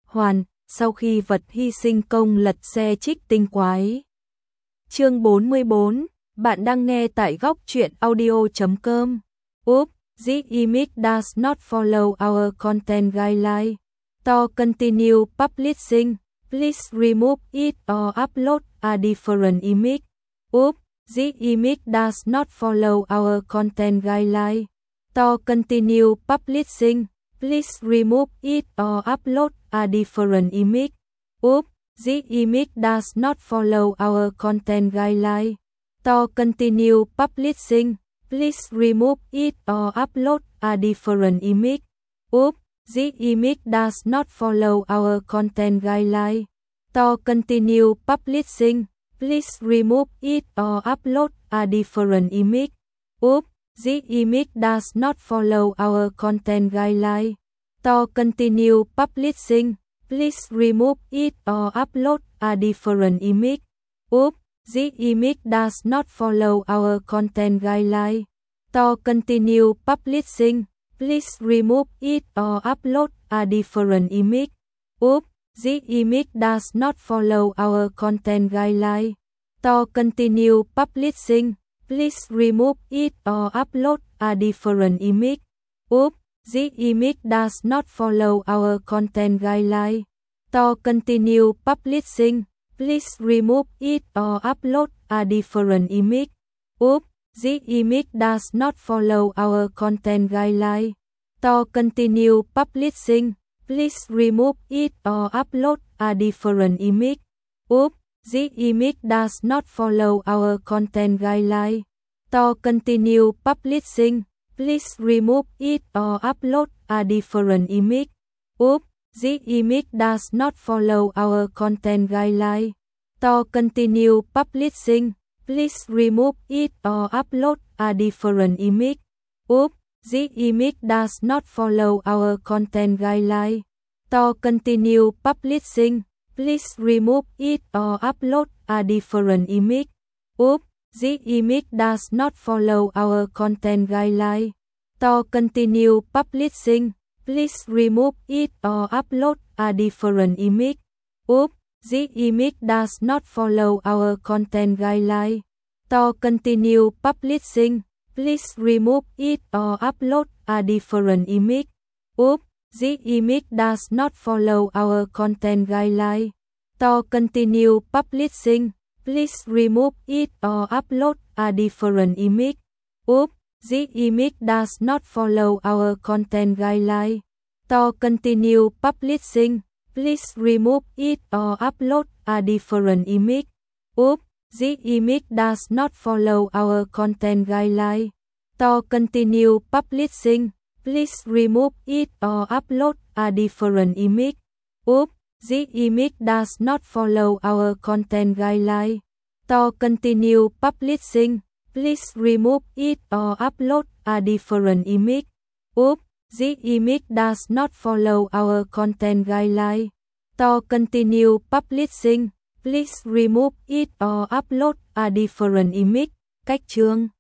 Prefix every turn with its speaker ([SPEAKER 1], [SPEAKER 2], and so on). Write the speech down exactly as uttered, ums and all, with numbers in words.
[SPEAKER 1] hoàn, sau khi vật hy sinh công lật xe trích tinh quái. Chương bốn mươi bốn, bạn đang nghe tại góc truyện audio chấm com. Oops, this image does not follow our content guideline. To continue publishing, please remove it or upload a different image. Oops, this image does not follow our content guideline. To continue publishing, please remove it or upload a different image. Oops, this image does not follow our content guideline. To continue publishing, please remove it or upload a different image. Oops, this image does not follow our content guideline. To continue publishing, please remove it or upload a different image. Oops, this image does not follow our content guideline. To continue publishing, please remove it or upload a different image. Oops, this image does not follow our content guideline. To continue publishing, please remove it or upload a different image. Oops, this image does not follow our content guideline. To continue publishing, please remove it or upload a different image. Oops, this image does not follow our content guideline. To continue publishing, please remove it or upload a different image. Oops, this image does not follow our content guideline. To continue publishing, please remove it or upload a different image. Oops, this image does not follow our content guideline. To continue publishing, please remove it or upload a different image. Oops, this image does not follow our content guideline. To continue publishing, please remove it or upload a different image. Oops, this image does not follow our content guideline. To continue publishing, please remove it or upload a different image. Oops, this image does not follow our content guideline. To continue publishing, please remove it or upload a different image. Oops, this image does not follow our content guideline. To continue publishing, please remove it or upload a different image. Oops, this image does not follow our content guideline. To continue publishing, please remove it or upload a different image. Oops, this image does not follow our content guideline. To continue publishing, please remove it or upload a different image. Oops, this image does not follow our content guideline. To continue publishing, please remove it or upload a different image. Oops, this image does not follow our content guideline. To continue publishing, please remove it or upload a different image. Oops, this image does not follow our content guideline. To continue publishing, please remove it or upload a different image. Cách chương